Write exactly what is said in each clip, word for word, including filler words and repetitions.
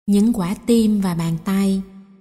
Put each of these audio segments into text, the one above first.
Những quả tim và bàn tay.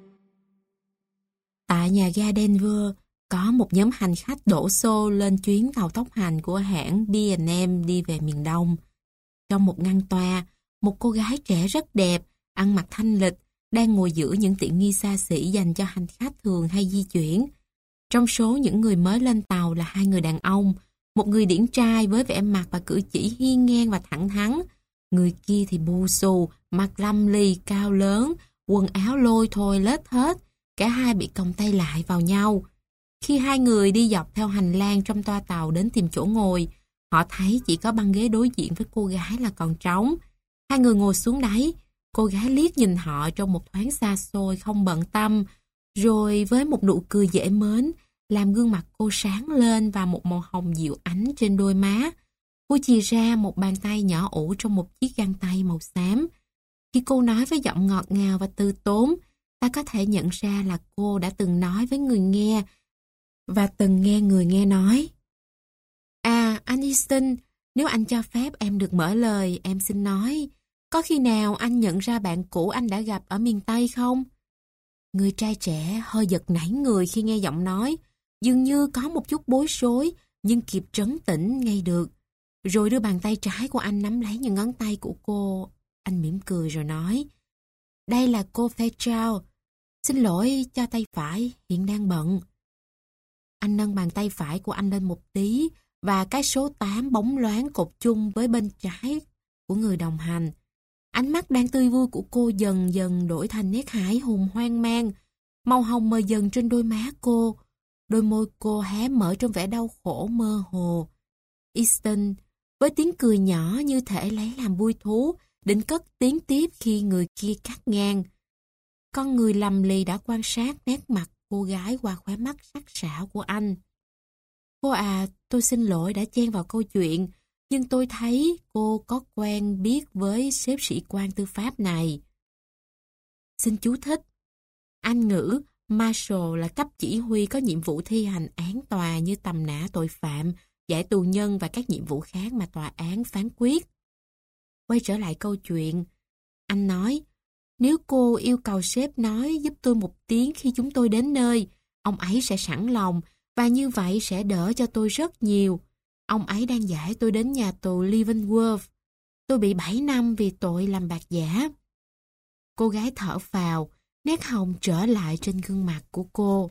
Tại nhà ga Denver, có một nhóm hành khách đổ xô lên chuyến tàu tốc hành của hãng bê and em đi về miền Đông. Trong một ngăn toa, một cô gái trẻ rất đẹp, ăn mặc thanh lịch, đang ngồi giữa những tiện nghi xa xỉ dành cho hành khách thường hay di chuyển. Trong số những người mới lên tàu là hai người đàn ông, một người điển trai với vẻ mặt và cử chỉ hiên ngang và thẳng thắn. Người kia thì bù xù, mặt lâm ly, cao lớn, quần áo lôi thôi lết hết. Cả hai bị còng tay lại vào nhau. Khi hai người đi dọc theo hành lang trong toa tàu đến tìm chỗ ngồi, họ thấy chỉ có băng ghế đối diện với cô gái là còn trống. Hai người ngồi xuống đấy, cô gái liếc nhìn họ trong một thoáng xa xôi không bận tâm, rồi với một nụ cười dễ mến, làm gương mặt cô sáng lên và một màu hồng dịu ánh trên đôi má. Cô chìa ra một bàn tay nhỏ ủ trong một chiếc găng tay màu xám. Khi cô nói với giọng ngọt ngào và từ tốn, ta có thể nhận ra là cô đã từng nói với người nghe và từng nghe người nghe nói. À, anh Easton, nếu anh cho phép em được mở lời, em xin nói, có khi nào anh nhận ra bạn cũ anh đã gặp ở miền Tây không? Người trai trẻ hơi giật nảy người khi nghe giọng nói, dường như có một chút bối rối, nhưng kịp trấn tĩnh ngay được. Rồi đưa bàn tay trái của anh nắm lấy những ngón tay của cô. Anh mỉm cười rồi nói, đây là cô Fairchild. Xin lỗi cho tay phải, hiện đang bận. Anh nâng bàn tay phải của anh lên một tí và cái số tám bóng loáng cột chung với bên trái của người đồng hành. Ánh mắt đang tươi vui của cô dần dần đổi thành nét hãi hùng hoang mang. Màu hồng mờ dần trên đôi má cô. Đôi môi cô hé mở trong vẻ đau khổ mơ hồ. Easton, với tiếng cười nhỏ như thể lấy làm vui thú, định cất tiếng tiếp khi người kia cắt ngang. Con người lầm lì đã quan sát nét mặt cô gái qua khóe mắt sắc sảo của anh. Cô à, tôi xin lỗi đã chen vào câu chuyện, nhưng tôi thấy cô có quen biết với sếp sĩ quan tư pháp này. Xin chú thích. Anh ngữ Marshal là cấp chỉ huy có nhiệm vụ thi hành án tòa như tầm nã tội phạm, giải tù nhân và các nhiệm vụ khác mà tòa án phán quyết. Quay trở lại câu chuyện, anh nói, nếu cô yêu cầu sếp nói giúp tôi một tiếng khi chúng tôi đến nơi, ông ấy sẽ sẵn lòng và như vậy sẽ đỡ cho tôi rất nhiều. Ông ấy đang giải tôi đến nhà tù Leavenworth. Tôi bị bảy năm vì tội làm bạc giả. Cô gái thở phào, nét hồng trở lại trên gương mặt của cô.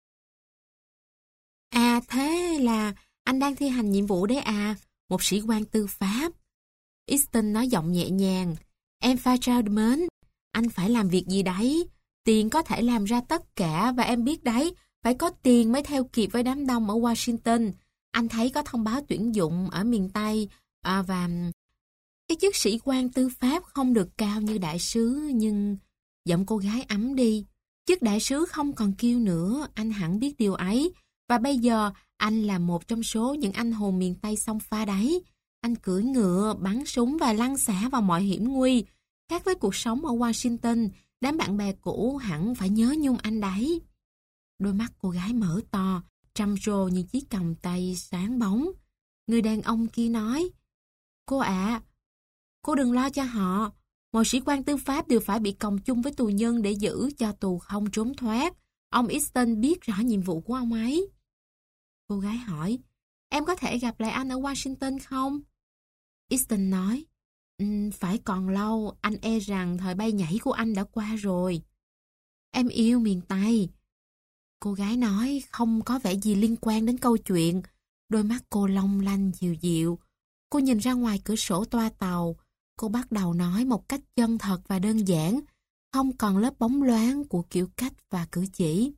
À thế là anh đang thi hành nhiệm vụ đấy à, một sĩ quan tư pháp. Easton nói giọng nhẹ nhàng. Em Fairchild mến, anh phải làm việc gì đấy. Tiền có thể làm ra tất cả và em biết đấy, phải có tiền mới theo kịp với đám đông ở Washington. Anh thấy có thông báo tuyển dụng ở miền Tây à, và cái chức sĩ quan tư pháp không được cao như đại sứ, nhưng giọng cô gái ấm đi. Chức đại sứ không còn kêu nữa, anh hẳn biết điều ấy. Và bây giờ anh là một trong số những anh hùng miền Tây xông pha đấy. Anh cưỡi ngựa, bắn súng và lăn xả vào mọi hiểm nguy. Khác với cuộc sống ở Washington, đám bạn bè cũ hẳn phải nhớ nhung anh đấy. Đôi mắt cô gái mở to, trầm trồ như chiếc còng tay sáng bóng. Người đàn ông kia nói, cô ạ, cô đừng lo cho họ. Mọi sĩ quan tư pháp đều phải bị còng chung với tù nhân để giữ cho tù không trốn thoát. Ông Easton biết rõ nhiệm vụ của ông ấy. Cô gái hỏi, em có thể gặp lại anh ở Washington không? Easton nói, um, phải còn lâu, anh e rằng thời bay nhảy của anh đã qua rồi. Em yêu miền Tây. Cô gái nói không có vẻ gì liên quan đến câu chuyện. Đôi mắt cô long lanh dịu dịu. Cô nhìn ra ngoài cửa sổ toa tàu. Cô bắt đầu nói một cách chân thật và đơn giản, không còn lớp bóng loáng của kiểu cách và cử chỉ.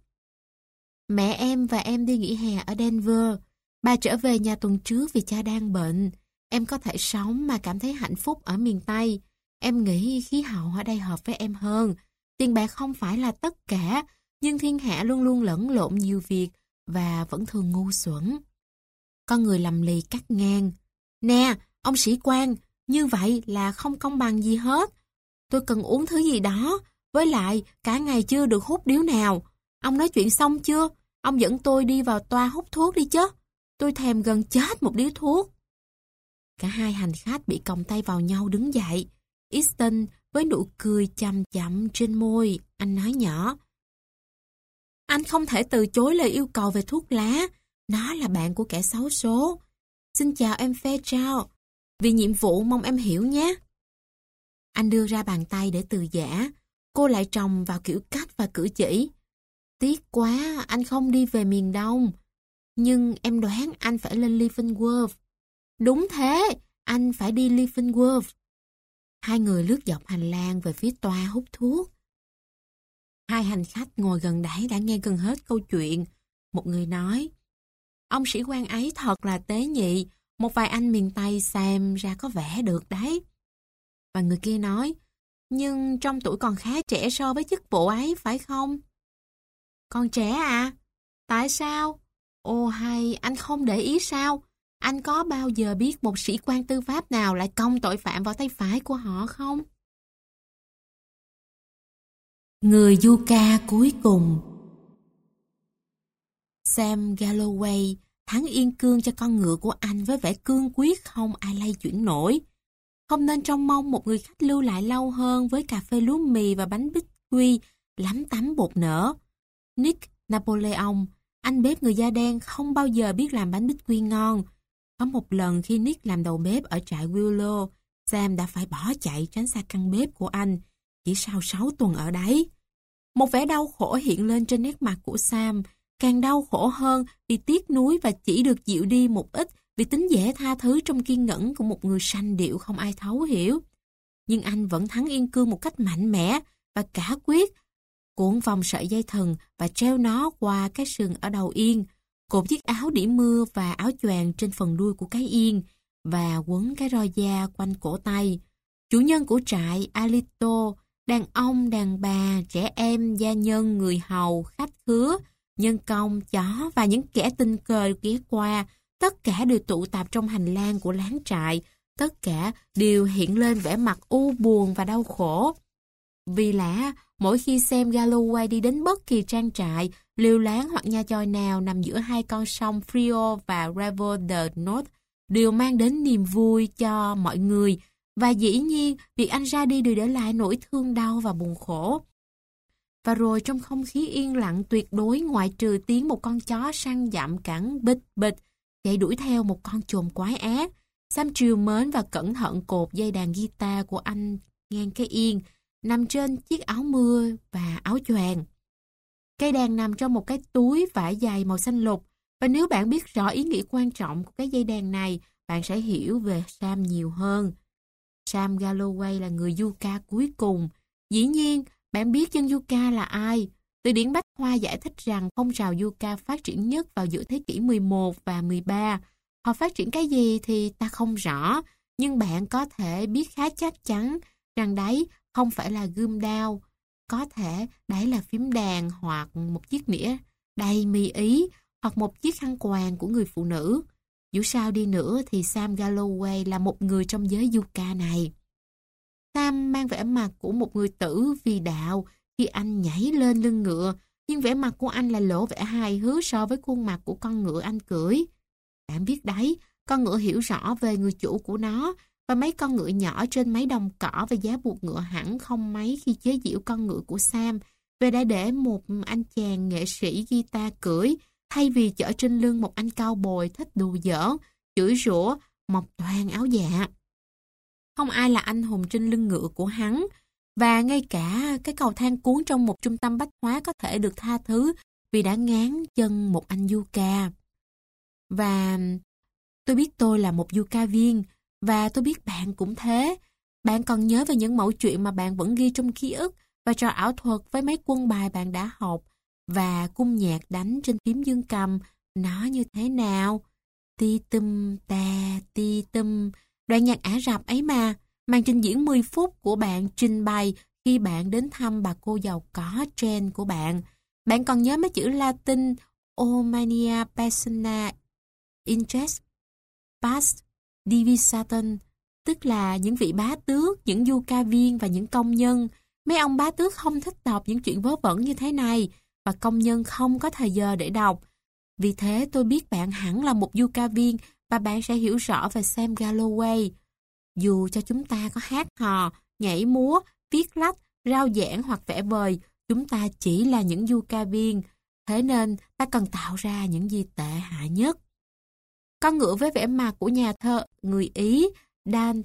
Mẹ em và em đi nghỉ hè ở Denver. Bà trở về nhà tuần trước vì cha đang bệnh. Em có thể sống mà cảm thấy hạnh phúc ở miền Tây. Em nghĩ khí hậu ở đây hợp với em hơn. Tiền bạc không phải là tất cả, nhưng thiên hạ luôn luôn lẫn lộn nhiều việc và vẫn thường ngu xuẩn. Con người lầm lì cắt ngang. Nè, ông sĩ quan, như vậy là không công bằng gì hết. Tôi cần uống thứ gì đó, với lại cả ngày chưa được hút điếu nào. Ông nói chuyện xong chưa? Ông dẫn tôi đi vào toa hút thuốc đi chứ. Tôi thèm gần chết một điếu thuốc. Cả hai hành khách bị còng tay vào nhau đứng dậy. Easton với nụ cười chậm chậm trên môi. Anh nói nhỏ. Anh không thể từ chối lời yêu cầu về thuốc lá. Nó là bạn của kẻ xấu số. Xin chào em Fairchild. Vì nhiệm vụ mong em hiểu nhé. Anh đưa ra bàn tay để từ giã. Cô lại trồng vào kiểu cách và cử chỉ. Tiếc quá, anh không đi về miền Đông. Nhưng em đoán anh phải lên Leavenworth. Đúng thế, anh phải đi Leavenworth. Hai người lướt dọc hành lang về phía toa hút thuốc. Hai hành khách ngồi gần đấy đã nghe gần hết câu chuyện. Một người nói, ông sĩ quan ấy thật là tế nhị, một vài anh miền Tây xem ra có vẻ được đấy. Và người kia nói, nhưng trong tuổi còn khá trẻ so với chức vụ ấy, phải không? Còn trẻ à? Tại sao? Ồ hay, anh không để ý sao? Anh có bao giờ biết một sĩ quan tư pháp nào lại cong tội phạm vào tay phải của họ không? Người Yucca cuối cùng. Sam Galloway thắng yên cương cho con ngựa của anh với vẻ cương quyết không ai lay chuyển nổi. Không nên trông mong một người khách lưu lại lâu hơn với cà phê lúa mì và bánh bích quy lắm tắm bột nở. Nick Napoleon, anh bếp người da đen không bao giờ biết làm bánh bích quy ngon. Có một lần khi Nick làm đầu bếp ở trại Willow, Sam đã phải bỏ chạy tránh xa căn bếp của anh, chỉ sau sáu tuần ở đấy. Một vẻ đau khổ hiện lên trên nét mặt của Sam, càng đau khổ hơn vì tiếc nuối và chỉ được dịu đi một ít vì tính dễ tha thứ trong kiên nhẫn của một người sanh điệu không ai thấu hiểu. Nhưng anh vẫn thắng yên cương một cách mạnh mẽ và cả quyết, cuộn vòng sợi dây thừng và treo nó qua cái sừng ở đầu yên, cột chiếc áo đỉ mưa và áo choàng trên phần đuôi của cái yên và quấn cái roi da quanh cổ tay. Chủ nhân của trại Alito, đàn ông, đàn bà, trẻ em, gia nhân, người hầu, khách khứa, nhân công, chó và những kẻ tình cờ ghé qua, tất cả đều tụ tập trong hành lang của láng trại, tất cả đều hiện lên vẻ mặt u buồn và đau khổ. Vì lẽ, mỗi khi xem Galloway đi đến bất kỳ trang trại, liều láng hoặc nhà chòi nào nằm giữa hai con sông Frio và River de North đều mang đến niềm vui cho mọi người, và dĩ nhiên việc anh ra đi đều để lại nỗi thương đau và buồn khổ. Và rồi trong không khí yên lặng tuyệt đối ngoại trừ tiếng một con chó săn dặm cẳng bịch bịch chạy đuổi theo một con chồn quái ác, Sam trìu mến và cẩn thận cột dây đàn guitar của anh ngang cái yên, nằm trên chiếc áo mưa và áo choàng. Cây đàn nằm trong một cái túi vải dày màu xanh lục, và nếu bạn biết rõ ý nghĩa quan trọng của cái dây đàn này, bạn sẽ hiểu về Sam nhiều hơn. Sam Galloway là người Yucca cuối cùng. Dĩ nhiên, bạn biết dân Yucca là ai. Từ điển Bách Khoa giải thích rằng phong trào Yucca phát triển nhất vào giữa thế kỷ mười một và mười ba. Họ phát triển cái gì thì ta không rõ, nhưng bạn có thể biết khá chắc chắn rằng đấy không phải là gươm đao. Có thể đấy là phím đàn hoặc một chiếc nĩa đầy mì ý hoặc một chiếc khăn quàng của người phụ nữ. Dù sao đi nữa thì Sam Galloway là một người trong giới Yucca này. Sam mang vẻ mặt của một người tử vì đạo khi anh nhảy lên lưng ngựa, nhưng vẻ mặt của anh là lộ vẻ hài hước so với khuôn mặt của con ngựa anh cưỡi. Bạn biết đấy, con ngựa hiểu rõ về người chủ của nó, và mấy con ngựa nhỏ trên mấy đồng cỏ và giá buộc ngựa hẳn không mấy khi chế giễu con ngựa của Sam về đã để một anh chàng nghệ sĩ guitar cưỡi thay vì chở trên lưng một anh cao bồi thích đùa giỡn, chửi rủa, mọc toàn áo dạ. Không ai là anh hùng trên lưng ngựa của hắn, và ngay cả cái cầu thang cuốn trong một trung tâm bách hóa có thể được tha thứ vì đã ngán chân một anh Yucca. Và tôi biết tôi là một Yucca viên, và tôi biết bạn cũng thế. Bạn còn nhớ về những mẫu chuyện mà bạn vẫn ghi trong ký ức và trò ảo thuật với mấy quân bài bạn đã học và cung nhạc đánh trên phím dương cầm nó như thế nào? Ti tum ta ti tum, đoạn nhạc Ả Rập ấy mà, màn trình diễn mười phút của bạn trình bày khi bạn đến thăm bà cô giàu có Jen của bạn. Bạn còn nhớ mấy chữ Latin Omnia persona intres past divisaton, tức là những vị bá tước, những Yucca viên và những công nhân. Mấy ông bá tước không thích đọc những chuyện vớ vẩn như thế này, và công nhân không có thời giờ để đọc. Vì thế tôi biết bạn hẳn là một Yucca viên và bạn sẽ hiểu rõ về Sam Galloway. Dù cho chúng ta có hát hò, nhảy múa, viết lách, rao giảng hoặc vẽ vời. Chúng ta chỉ là những du ca viên. Thế nên ta cần tạo ra những gì tệ hại nhất. Con ngựa với vẻ mặt của nhà thơ người Ý Dan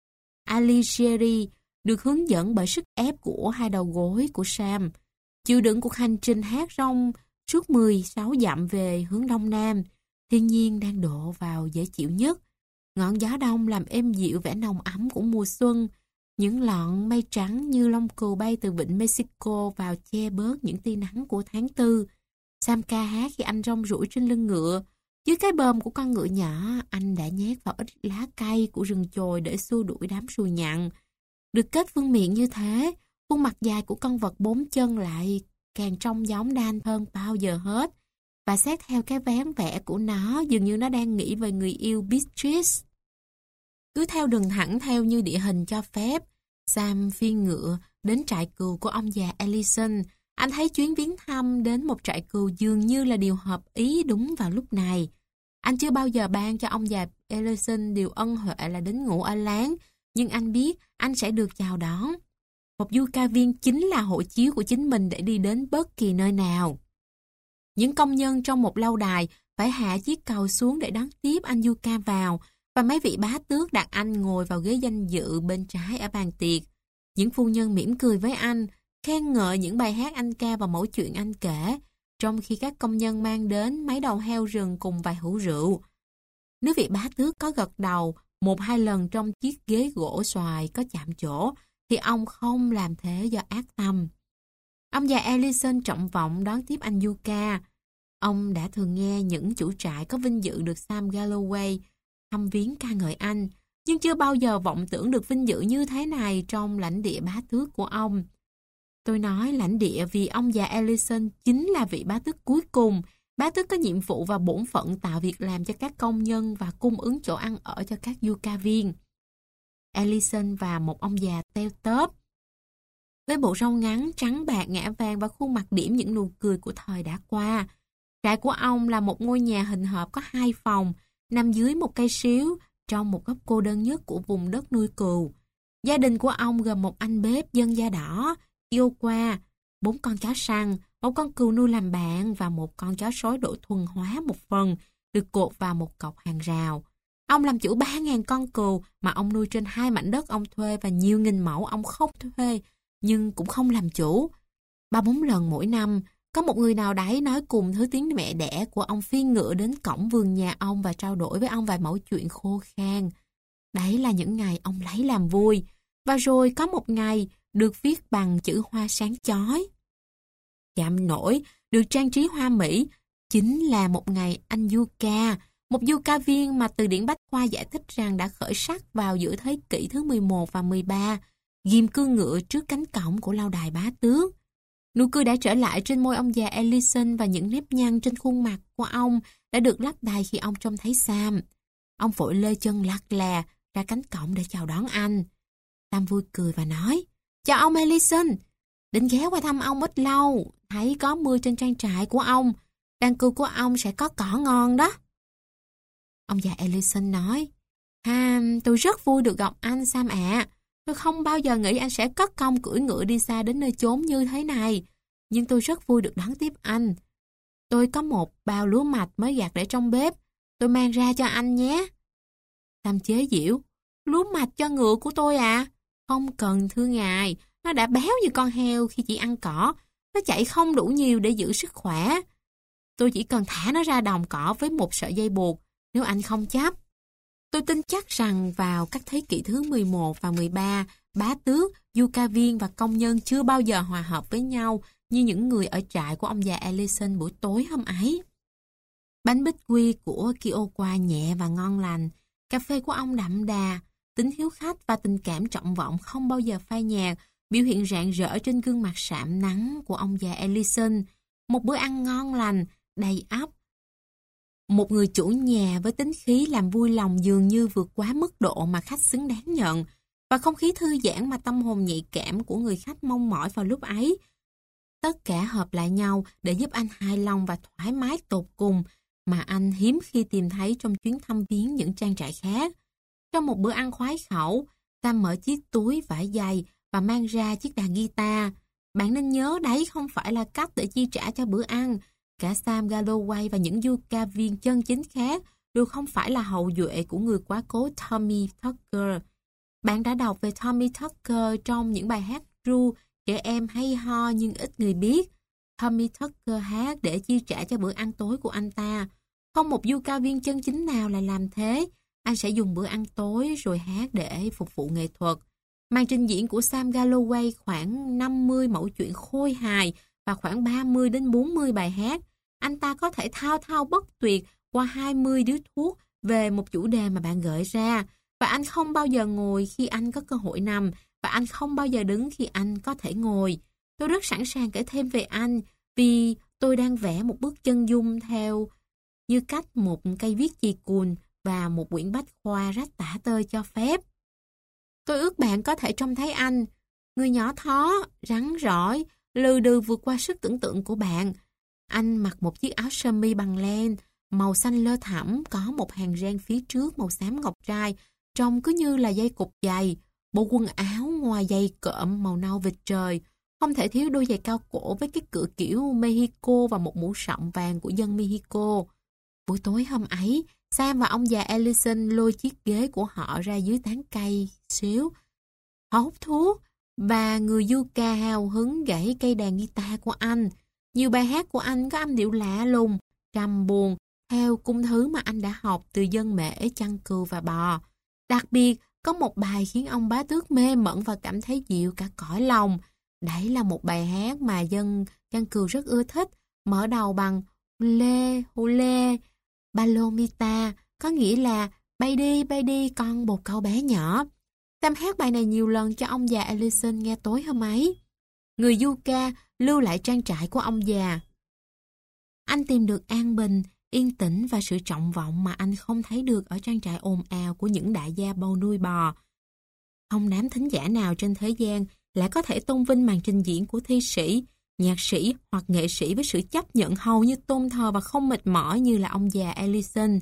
Alighieri được hướng dẫn bởi sức ép của hai đầu gối của Sam, chịu đựng cuộc hành trình hát rong suốt mười sáu dặm về hướng đông nam. Thiên nhiên đang độ vào dễ chịu nhất. Ngọn gió đông làm êm dịu vẻ nồng ấm của mùa xuân. Những lọn mây trắng như lông cừu bay từ vịnh Mexico vào che bớt những tia nắng của tháng tư. Sam ca hát khi anh rong ruổi trên lưng ngựa. Dưới cái bờm của con ngựa nhỏ, anh đã nhét vào ít lá cây của rừng chồi để xua đuổi đám ruồi nhặn. Được kết vương miện như thế, khuôn mặt dài của con vật bốn chân lại càng trông giống Dan hơn bao giờ hết. Và xét theo cái vén vẽ của nó, dường như nó đang nghĩ về người yêu Beatrice. Cứ theo đường thẳng theo như địa hình cho phép, Sam phi ngựa đến trại cừu của ông già Ellison. Anh thấy chuyến viếng thăm đến một trại cừu dường như là điều hợp ý đúng vào lúc này. Anh chưa bao giờ ban cho ông già Ellison điều ân huệ là đến ngủ ở láng, nhưng anh biết anh sẽ được chào đón. Một du ca viên chính là hộ chiếu của chính mình để đi đến bất kỳ nơi nào. Những công nhân trong một lâu đài phải hạ chiếc cầu xuống để đón tiếp anh du ca vào, và mấy vị bá tước đặt anh ngồi vào ghế danh dự bên trái ở bàn tiệc. Những phu nhân mỉm cười với anh, khen ngợi những bài hát anh ca và mẩu chuyện anh kể, trong khi các công nhân mang đến mấy đầu heo rừng cùng vài hũ rượu. Nếu vị bá tước có gật đầu một hai lần trong chiếc ghế gỗ xoài có chạm chỗ, thì ông không làm thế do ác tâm. Ông già Ellison trọng vọng đón tiếp anh du ca. Ông đã thường nghe những chủ trại có vinh dự được Sam Galloway thăm viếng ca ngợi anh, nhưng chưa bao giờ vọng tưởng được vinh dự như thế này trong lãnh địa bá tước của ông. Tôi nói lãnh địa vì ông già Ellison chính là vị bá tước cuối cùng. Bá tước có nhiệm vụ và bổn phận tạo việc làm cho các công nhân và cung ứng chỗ ăn ở cho các du ca viên. Ellison và một ông già teo tóp, với bộ râu ngắn, trắng bạc, ngã vàng và khuôn mặt điểm những nụ cười của thời đã qua. Trại của ông là một ngôi nhà hình hộp có hai phòng, nằm dưới một cây xíu, trong một góc cô đơn nhất của vùng đất nuôi cừu. Gia đình của ông gồm một anh bếp dân da đỏ, yêu qua, bốn con chó săn, một con cừu nuôi làm bạn và một con chó sói độ thuần hóa một phần, được cột vào một cọc hàng rào. Ông làm chủ ba nghìn con cừu mà ông nuôi trên hai mảnh đất ông thuê và nhiều nghìn mẫu ông không thuê, nhưng cũng không làm chủ. Ba bốn lần mỗi năm, có một người nào đấy nói cùng thứ tiếng mẹ đẻ của ông phi ngựa đến cổng vườn nhà ông và trao đổi với ông vài mẩu chuyện khô khan. Đấy là những ngày ông lấy làm vui. Và rồi có một ngày được viết bằng chữ hoa sáng chói. Chạm nổi, được trang trí hoa mỹ, chính là một ngày anh du ca, một du ca viên mà từ điển Bách Khoa giải thích rằng đã khởi sắc vào giữa thế kỷ thứ mười một và mười ba, ghim cương ngựa trước cánh cổng của lâu đài bá tước. Nụ cười đã trở lại trên môi ông già Ellison và những nếp nhăn trên khuôn mặt của ông đã được lấp đầy khi ông trông thấy Sam. Ông vội lê chân lắc lè ra cánh cổng để chào đón anh. Sam vui cười và nói, chào ông Ellison, định ghé qua thăm ông ít lâu, thấy có mưa trên trang trại của ông, đàn cừu của ông sẽ có cỏ ngon đó. Ông già Ellison nói, ha, tôi rất vui được gặp anh Sam ạ. Tôi không bao giờ nghĩ anh sẽ cất công cưỡi ngựa đi xa đến nơi chốn như thế này, nhưng tôi rất vui được đón tiếp anh. Tôi có một bao lúa mạch mới gặt để trong bếp, tôi mang ra cho anh nhé. Sam chế giễu, lúa mạch cho ngựa của tôi à? Không cần thưa ngài, nó đã béo như con heo khi chỉ ăn cỏ, nó chạy không đủ nhiều để giữ sức khỏe. Tôi chỉ cần thả nó ra đồng cỏ với một sợi dây buộc, nếu anh không chấp. Tôi tin chắc rằng vào các thế kỷ thứ mười một và mười ba, bá tước, du ca viên và công nhân chưa bao giờ hòa hợp với nhau như những người ở trại của ông già Ellison buổi tối hôm ấy. Bánh bích quy của Kiowa nhẹ và ngon lành, cà phê của ông đậm đà, tính hiếu khách và tình cảm trọng vọng không bao giờ phai nhạt, biểu hiện rạng rỡ trên gương mặt sạm nắng của ông già Ellison. Một bữa ăn ngon lành, đầy ắp. Một người chủ nhà với tính khí làm vui lòng dường như vượt quá mức độ mà khách xứng đáng nhận, và không khí thư giãn mà tâm hồn nhạy cảm của người khách mong mỏi vào lúc ấy. Tất cả hợp lại nhau để giúp anh hài lòng và thoải mái tột cùng mà anh hiếm khi tìm thấy trong chuyến thăm viếng những trang trại khác. Trong một bữa ăn khoái khẩu, Sam mở chiếc túi vải dày và mang ra chiếc đàn guitar. Bạn nên nhớ đấy không phải là cách để chi trả cho bữa ăn. Cả Sam Galloway và những du ca viên chân chính khác đều không phải là hậu duệ của người quá cố Tommy Tucker. Bạn đã đọc về Tommy Tucker trong những bài hát ru trẻ em hay ho nhưng ít người biết. Tommy Tucker hát để chi trả cho bữa ăn tối của anh ta. Không một du ca viên chân chính nào lại làm thế. Anh sẽ dùng bữa ăn tối rồi hát để phục vụ nghệ thuật. Màn trình diễn của Sam Galloway khoảng năm mươi mẫu chuyện khôi hài và khoảng ba mươi đến bốn mươi bài hát. Anh ta có thể thao thao bất tuyệt qua hai mươi điếu thuốc về một chủ đề mà bạn gợi ra. Và anh không bao giờ ngồi khi anh có cơ hội nằm, và anh không bao giờ đứng khi anh có thể ngồi. Tôi rất sẵn sàng kể thêm về anh, vì tôi đang vẽ một bức chân dung theo như cách một cây viết chì cùn và một quyển bách khoa rách tả tơi cho phép. Tôi ước bạn có thể trông thấy anh, người nhỏ thó, rắn rỏi, lừ đừ vượt qua sức tưởng tượng của bạn. Anh mặc một chiếc áo sơ mi bằng len, màu xanh lơ thẳm, có một hàng ren phía trước màu xám ngọc trai, trông cứ như là dây cục giày. Bộ quần áo ngoài giày cộm màu nâu vịt trời, không thể thiếu đôi giày cao cổ với cái cựa kiểu Mexico và một mũ sọng vàng của dân Mexico. Buổi tối hôm ấy, Sam và ông già Ellison lôi chiếc ghế của họ ra dưới tán cây xíu. Họ hút thuốc, và người du ca hào hứng gãy cây đàn guitar của anh. Nhiều bài hát của anh có âm điệu lạ lùng, trầm buồn, theo cung thứ mà anh đã học từ dân mễ, chăn cừu và bò. Đặc biệt, có một bài khiến ông bá tước mê mẩn và cảm thấy dịu cả cõi lòng. Đấy là một bài hát mà dân chăn cừu rất ưa thích, mở đầu bằng Hule, hule, Palomita, có nghĩa là bay đi, bay đi con bồ câu bé nhỏ. Sam hát bài này nhiều lần cho ông già Ellison nghe tối hôm ấy. Người du ca lưu lại trang trại của ông già. Anh tìm được an bình, yên tĩnh và sự trọng vọng mà anh không thấy được ở trang trại ồn ào của những đại gia bầu nuôi bò. Không đám thính giả nào trên thế gian lại có thể tôn vinh màn trình diễn của thi sĩ, nhạc sĩ hoặc nghệ sĩ với sự chấp nhận hầu như tôn thờ và không mệt mỏi như là ông già Ellison.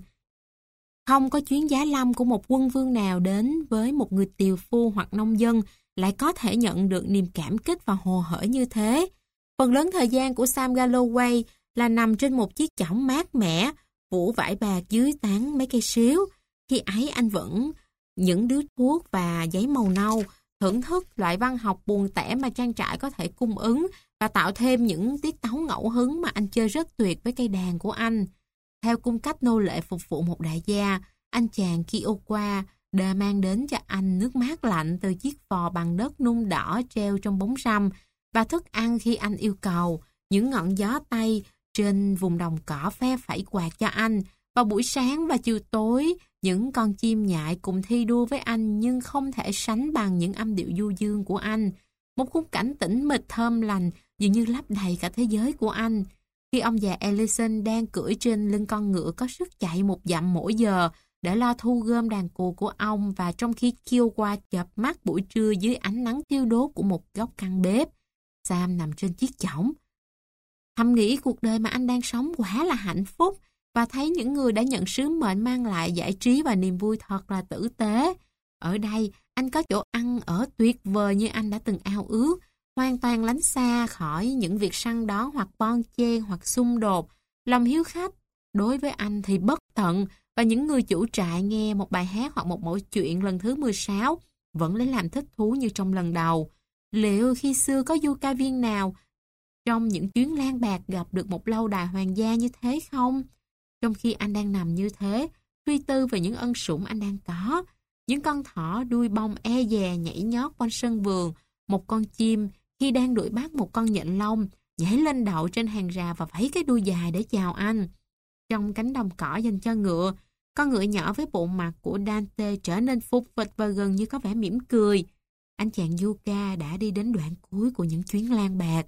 Không có chuyến giá lâm của một quân vương nào đến với một người tiều phu hoặc nông dân lại có thể nhận được niềm cảm kích và hồ hởi như thế. Phần lớn thời gian của Sam Galloway là nằm trên một chiếc chõng mát mẻ, phủ vải bạc dưới tán mấy cây xíu. Khi ấy anh vẫn những điếu thuốc và giấy màu nâu, thưởng thức loại văn học buồn tẻ mà trang trại có thể cung ứng và tạo thêm những tiết tấu ngẫu hứng mà anh chơi rất tuyệt với cây đàn của anh. Theo cung cách nô lệ phục vụ một đại gia, anh chàng Kiowa đã mang đến cho anh nước mát lạnh từ chiếc vò bằng đất nung đỏ treo trong bóng râm và thức ăn khi anh yêu cầu. Những ngọn gió Tây trên vùng đồng cỏ phe phẩy quạt cho anh. Vào buổi sáng và chiều tối, những con chim nhại cùng thi đua với anh nhưng không thể sánh bằng những âm điệu du dương của anh. Một khung cảnh tĩnh mịch thơm lành dường như lấp đầy cả thế giới của anh. Khi ông già Ellison đang cưỡi trên lưng con ngựa có sức chạy một dặm mỗi giờ để lo thu gom đàn cù của ông, và trong khi Kiowa chợp mắt buổi trưa dưới ánh nắng thiêu đốt của một góc căn bếp, Sam nằm trên chiếc chõng. Thầm nghĩ cuộc đời mà anh đang sống quả là hạnh phúc, và thấy những người đã nhận sứ mệnh mang lại giải trí và niềm vui thật là tử tế. Ở đây, anh có chỗ ăn ở tuyệt vời như anh đã từng ao ước, hoàn toàn lánh xa khỏi những việc săn đón hoặc bon chen hoặc xung đột. Lòng hiếu khách đối với anh thì bất tận, và những người chủ trại nghe một bài hát hoặc một mẩu chuyện lần thứ mười sáu vẫn lấy làm thích thú như trong lần đầu. Liệu khi xưa có du ca viên nào trong những chuyến lang bạc gặp được một lâu đài hoàng gia như thế không? Trong khi anh đang nằm như thế, suy tư về những ân sủng anh đang có, những con thỏ đuôi bông e dè nhảy nhót quanh sân vườn, một con chim khi đang đuổi bắt một con nhện lông nhảy lên đậu trên hàng rào và vẫy cái đuôi dài để chào anh. Trong cánh đồng cỏ dành cho ngựa, con ngựa nhỏ với bộ mặt của Dante trở nên phục vịch và gần như có vẻ mỉm cười. Anh chàng Yuka đã đi đến đoạn cuối của những chuyến lang bạc.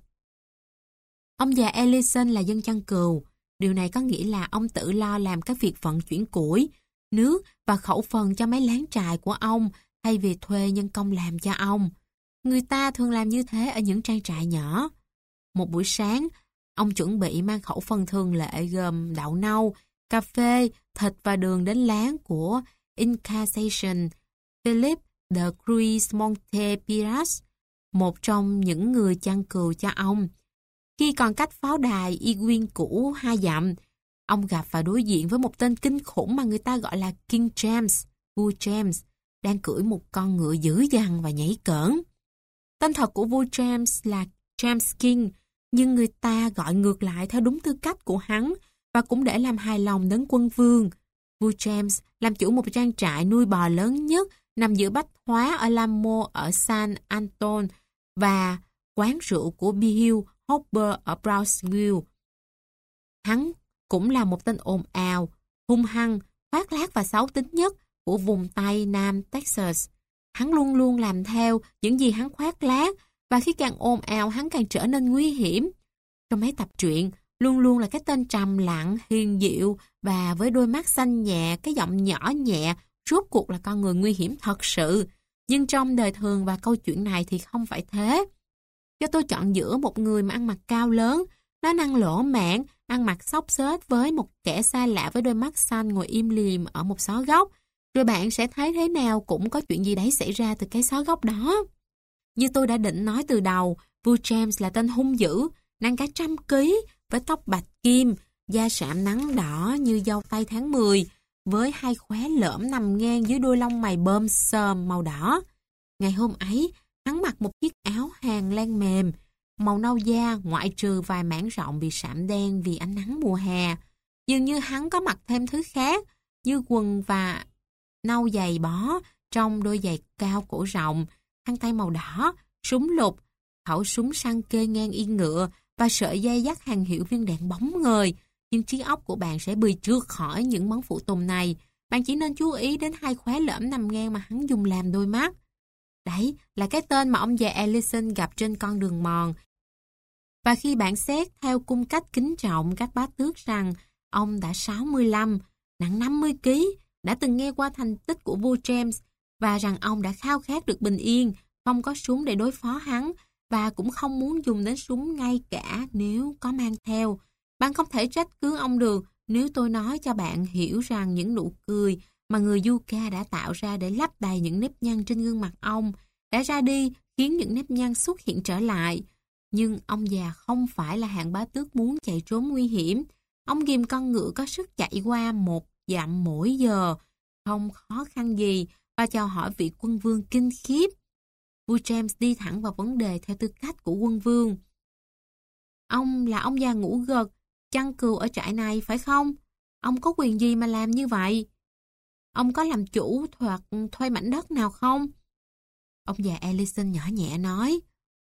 Ông già Ellison là dân chăn cừu. Điều này có nghĩa là ông tự lo làm các việc vận chuyển củi, nước và khẩu phần cho mấy láng trại của ông thay vì thuê nhân công làm cho ông. Người ta thường làm như thế ở những trang trại nhỏ. Một buổi sáng, ông chuẩn bị mang khẩu phần thường lệ gồm đậu nâu, cà phê, thịt và đường đến láng của Incassation. Philip The Cruz Montepiras, một trong những người chăn cừu cho ông. Khi còn cách pháo đài Ewing cũ hai dặm, ông gặp và đối diện với một tên kinh khủng mà người ta gọi là King James, vua James, đang cưỡi một con ngựa dữ dằn và nhảy cỡn. Tên thật của vua James là James King, nhưng người ta gọi ngược lại theo đúng tư cách của hắn và cũng để làm hài lòng đấng quân vương. Vua James làm chủ một trang trại nuôi bò lớn nhất nằm giữa bách hóa ở Lamo ở San Anton và quán rượu của Bill Hopper ở Brownsville. Hắn cũng là một tên ồn ào, hung hăng, khoác lác và xấu tính nhất của vùng Tây Nam Texas. Hắn luôn luôn làm theo những gì hắn khoác lác, và khi càng ồn ào hắn càng trở nên nguy hiểm. Trong mấy tập truyện, luôn luôn là cái tên trầm lặng, hiền diệu và với đôi mắt xanh nhẹ, cái giọng nhỏ nhẹ, rốt cuộc là con người nguy hiểm thật sự. Nhưng trong đời thường và câu chuyện này thì không phải thế. Cho tôi chọn giữa một người mà ăn mặc cao lớn, nói năng lỗ mãng, ăn mặc xốc xếch với một kẻ xa lạ với đôi mắt xanh ngồi im lìm ở một xó góc. Rồi bạn sẽ thấy thế nào cũng có chuyện gì đấy xảy ra từ cái xó góc đó. Như tôi đã định nói từ đầu, vua James là tên hung dữ, nặng cả trăm ký, với tóc bạch kim, da sạm nắng đỏ như dâu tây tháng mười, với hai khóe lởm nằm ngang dưới đôi lông mày bơm sờm màu đỏ. Ngày hôm ấy, hắn mặc một chiếc áo hàng len mềm, màu nâu da ngoại trừ vài mảng rộng bị sạm đen vì ánh nắng mùa hè. Dường như hắn có mặc thêm thứ khác, như quần và nâu giày bó trong đôi giày cao cổ rộng, khăn tay màu đỏ, súng lục, khẩu súng săn kê ngang yên ngựa và sợi dây dắt hàng hiệu viên đạn bóng ngời. Nhưng trí óc của bạn sẽ bị trượt khỏi những món phụ tùng này. Bạn chỉ nên chú ý đến hai khóe lởm nằm ngang mà hắn dùng làm đôi mắt. Đấy là cái tên mà ông già Ellison gặp trên con đường mòn. Và khi bạn xét theo cung cách kính trọng các bá tước rằng ông đã sáu mươi lăm, nặng năm mươi ký, đã từng nghe qua thành tích của vua James và rằng ông đã khao khát được bình yên, không có súng để đối phó hắn và cũng không muốn dùng đến súng ngay cả nếu có mang theo. Bạn không thể trách cứ ông được nếu tôi nói cho bạn hiểu rằng những nụ cười mà người Yucca đã tạo ra để lấp đầy những nếp nhăn trên gương mặt ông đã ra đi khiến những nếp nhăn xuất hiện trở lại. Nhưng ông già không phải là hạng bá tước muốn chạy trốn nguy hiểm. Ông ghìm con ngựa có sức chạy qua một dặm mỗi giờ, không khó khăn gì, và chào hỏi vị quân vương kinh khiếp. Vua James đi thẳng vào vấn đề theo tư cách của quân vương. Ông là ông già ngủ gật, chăn cừu ở trại này phải không? Ông có quyền gì mà làm như vậy? Ông có làm chủ hoặc thuê mảnh đất nào không? Ông già Ellison nhỏ nhẹ nói.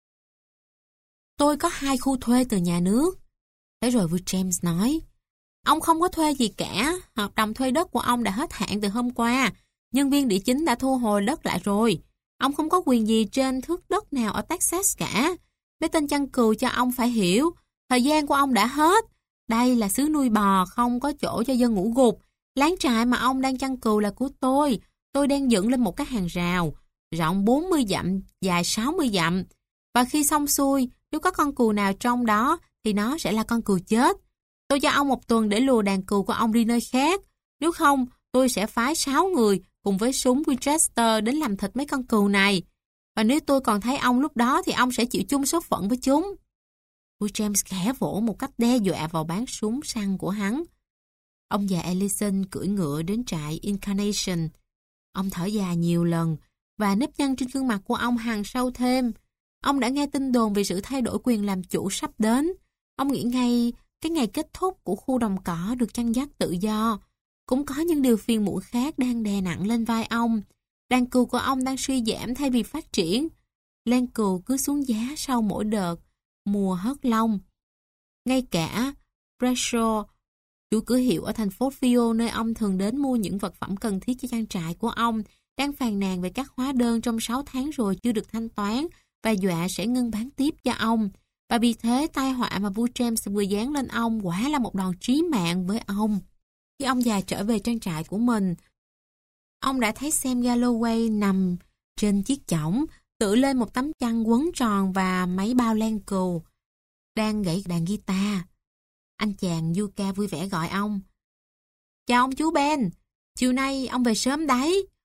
Tôi có hai khu thuê từ nhà nước. Thế rồi vua James nói. Ông không có thuê gì cả, hợp đồng thuê đất của ông đã hết hạn từ hôm qua. Nhân viên địa chính đã thu hồi đất lại rồi. Ông không có quyền gì trên thước đất nào ở Texas cả. Mấy tên chăn cừu cho ông phải hiểu, thời gian của ông đã hết. Đây là xứ nuôi bò, không có chỗ cho dân ngủ gục. Láng trại mà ông đang chăn cừu là của tôi. Tôi đang dựng lên một cái hàng rào, rộng bốn mươi dặm, dài sáu mươi dặm. Và khi xong xuôi, nếu có con cừu nào trong đó, thì nó sẽ là con cừu chết. Tôi cho ông một tuần để lùa đàn cừu của ông đi nơi khác. Nếu không, tôi sẽ phái sáu người cùng với súng Winchester đến làm thịt mấy con cừu này. Và nếu tôi còn thấy ông lúc đó thì ông sẽ chịu chung số phận với chúng. Vua James khẽ vỗ một cách đe dọa vào bán súng săn của hắn. Ông già Ellison cưỡi ngựa đến trại Incarnation. Ông thở dài nhiều lần và nếp nhăn trên gương mặt của ông hằn sâu thêm. Ông đã nghe tin đồn về sự thay đổi quyền làm chủ sắp đến. Ông nghĩ ngay cái ngày kết thúc của khu đồng cỏ được chăn dắt tự do. Cũng có những điều phiền muộn khác đang đè nặng lên vai ông. Đàn cừu của ông đang suy giảm thay vì phát triển. Len cừu cứ xuống giá sau mỗi đợt mùa hớt lông. Ngay cả Bradshaw, chủ cửa hiệu ở thành phố Fio nơi ông thường đến mua những vật phẩm cần thiết cho trang trại của ông, đang phàn nàn về các hóa đơn trong sáu tháng rồi chưa được thanh toán và dọa sẽ ngưng bán tiếp cho ông. Và vì thế tai họa mà vua James vừa giáng lên ông quả là một đòn chí mạng với ông. Khi ông già trở về trang trại của mình, ông đã thấy Sam Galloway nằm trên chiếc chõng, tựa lên một tấm chăn quấn tròn và mấy bao len cừu, đang gãy đàn guitar. Anh chàng Yucca vui vẻ gọi ông. Chào ông chú Ben, chiều nay ông về sớm đấy.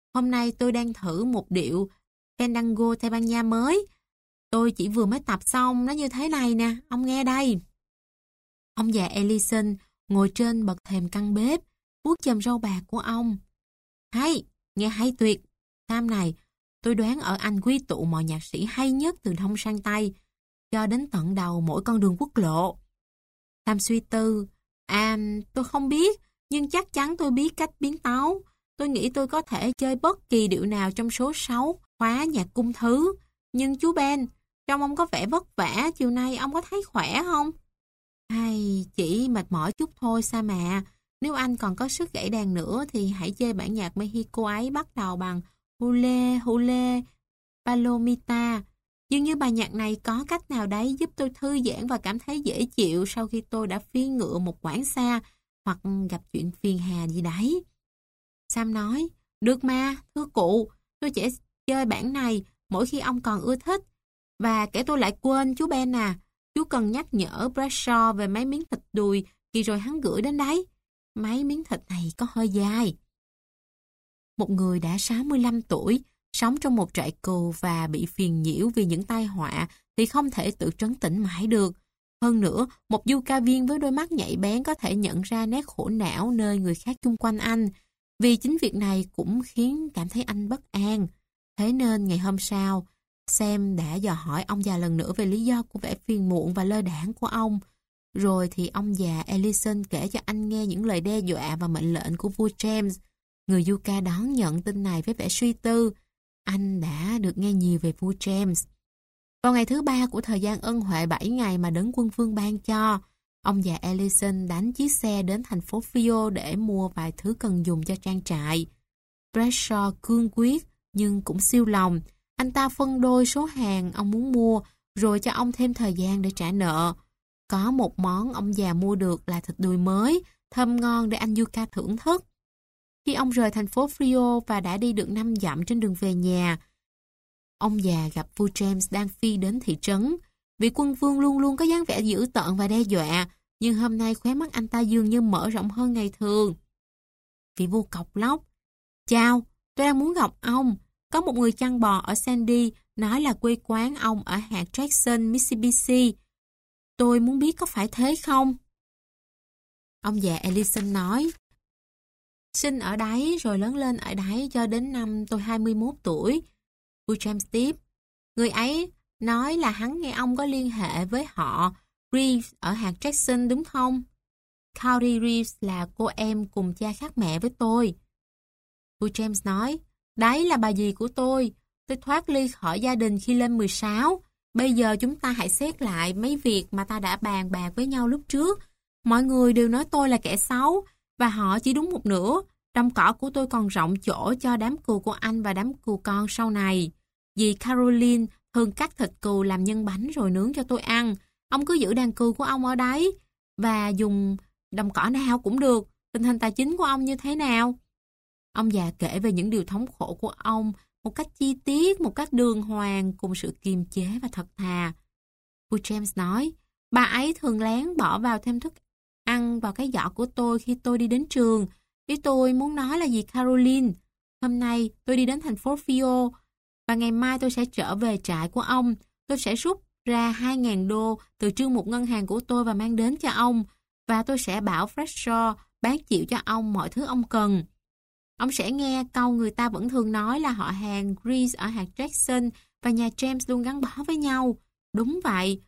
Hôm nay tôi đang thử một điệu Fandango Tây Ban Nha mới. Tôi chỉ vừa mới tập xong, nó như thế này nè, ông nghe đây. Ông già Ellison ngồi trên bậc thềm căn bếp, vuốt chòm râu bạc của ông. Hay, nghe hay tuyệt. Sam này, tôi đoán ở Anh quy tụ mọi nhạc sĩ hay nhất từ Đông sang Tây, cho đến tận đầu mỗi con đường quốc lộ. Sam suy tư. À, tôi không biết, nhưng chắc chắn tôi biết cách biến tấu. Tôi nghĩ tôi có thể chơi bất kỳ điệu nào trong số sáu khóa nhạc cung thứ. Nhưng chú Ben, trông ông có vẻ vất vả, chiều nay ông có thấy khỏe không? Hay, chỉ mệt mỏi chút thôi Sam à. Nếu anh còn có sức gãy đàn nữa thì hãy chơi bản nhạc Mexico ấy bắt đầu bằng Hule Hule Palomita. Dường như bài nhạc này có cách nào đấy giúp tôi thư giãn và cảm thấy dễ chịu sau khi tôi đã phi ngựa một quãng xa hoặc gặp chuyện phiền hà gì đấy. Sam nói, được mà, thưa cụ, tôi sẽ chơi bản này mỗi khi ông còn ưa thích. Và kể tôi lại quên chú Ben à, chú cần nhắc nhở Bradshaw về mấy miếng thịt đùi khi rồi hắn gửi đến đấy. Mấy miếng thịt này có hơi dài. Một người đã sáu mươi lăm tuổi, sống trong một trại cừu và bị phiền nhiễu vì những tai họa thì không thể tự trấn tĩnh mãi được. Hơn nữa, một du ca viên với đôi mắt nhạy bén có thể nhận ra nét khổ não nơi người khác chung quanh anh. Vì chính việc này cũng khiến cảm thấy anh bất an. Thế nên ngày hôm sau, Sam đã dò hỏi ông già lần nữa về lý do của vẻ phiền muộn và lơ đãng của ông. Rồi thì ông già Ellison kể cho anh nghe những lời đe dọa và mệnh lệnh của vua James. Người Yucca đón nhận tin này với vẻ suy tư. Anh đã được nghe nhiều về vua James. Vào ngày thứ ba của thời gian ân huệ bảy ngày mà đấng quân vương ban cho, ông già Ellison đánh chiếc xe đến thành phố Frio để mua vài thứ cần dùng cho trang trại. Bradshaw cương quyết nhưng cũng siêu lòng. Anh ta phân đôi số hàng ông muốn mua rồi cho ông thêm thời gian để trả nợ. Có một món ông già mua được là thịt đùi mới, thơm ngon để anh Yucca thưởng thức. Khi ông rời thành phố Frio và đã đi được năm dặm trên đường về nhà, ông già gặp vua James đang phi đến thị trấn. Vị quân vương luôn luôn có dáng vẻ dữ tợn và đe dọa, nhưng hôm nay khóe mắt anh ta dường như mở rộng hơn ngày thường. Vị vua cộc lốc. Chào, tôi đang muốn gặp ông. Có một người chăn bò ở Sandy nói là quê quán ông ở hạt Jackson, Mississippi. Tôi muốn biết có phải thế không? Ông già Ellison nói, sinh ở đấy rồi lớn lên ở đấy cho đến năm tôi hai mươi mốt tuổi. Vua James tiếp, người ấy nói là hắn nghe ông có liên hệ với họ Reeves ở hạt Jackson đúng không? Cody Reeves là cô em cùng cha khác mẹ với tôi. Vua James nói, đấy là bà dì của tôi. Tôi thoát ly khỏi gia đình khi lên mười sáu. Bây giờ chúng ta hãy xét lại mấy việc mà ta đã bàn bạc với nhau lúc trước. Mọi người đều nói tôi là kẻ xấu, và họ chỉ đúng một nửa. Đồng cỏ của tôi còn rộng chỗ cho đám cừu của anh và đám cừu con sau này. Dì Caroline thường cắt thịt cừu làm nhân bánh rồi nướng cho tôi ăn. Ông cứ giữ đàn cừu của ông ở đấy, và dùng đồng cỏ nào cũng được. Tình hình tài chính của ông như thế nào? Ông già kể về những điều thống khổ của ông một cách chi tiết, một cách đường hoàng, cùng sự kiềm chế và thật thà. Vua James nói, bà ấy thường lén bỏ vào thêm thức ăn vào cái giỏ của tôi khi tôi đi đến trường. Ý tôi muốn nói là gì Caroline? Hôm nay tôi đi đến thành phố Fio, và ngày mai tôi sẽ trở về trại của ông. Tôi sẽ rút ra hai nghìn đô từ trương một ngân hàng của tôi và mang đến cho ông, và tôi sẽ bảo Bradshaw bán chịu cho ông mọi thứ ông cần. Ông sẽ nghe câu người ta vẫn thường nói là họ hàng Reeves ở hạt Jackson và nhà James luôn gắn bó với nhau. Đúng vậy.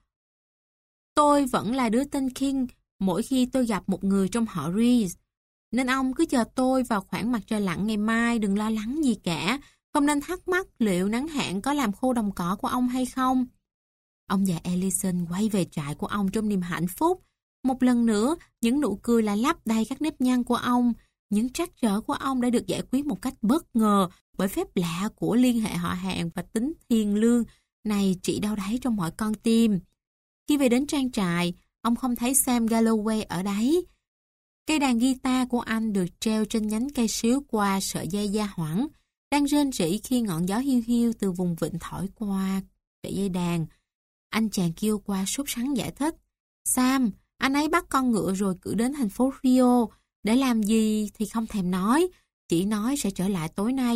Tôi vẫn là đứa tên King mỗi khi tôi gặp một người trong họ Reeves. Nên ông cứ chờ tôi vào khoảng mặt trời lặn ngày mai, đừng lo lắng gì cả. Không nên thắc mắc liệu nắng hạn có làm khô đồng cỏ của ông hay không. Ông già Ellison quay về trại của ông trong niềm hạnh phúc. Một lần nữa, những nụ cười lại lấp đầy các nếp nhăn của ông. Những trắc trở của ông đã được giải quyết một cách bất ngờ bởi phép lạ của liên hệ họ hàng và tính thiêng liêng này trị đau đáy trong mọi con tim. Khi về đến trang trại, ông không thấy Sam Galloway ở đấy. Cây đàn guitar của anh được treo trên nhánh cây xíu qua sợi dây da hoẳng, đang rên rỉ khi ngọn gió hiu hiu từ vùng vịnh thổi qua sợi dây đàn. Anh chàng kêu qua sốt sắng giải thích. Sam, anh ấy bắt con ngựa rồi cử đến thành phố Rio. Để làm gì thì không thèm nói, chỉ nói sẽ trở lại tối nay.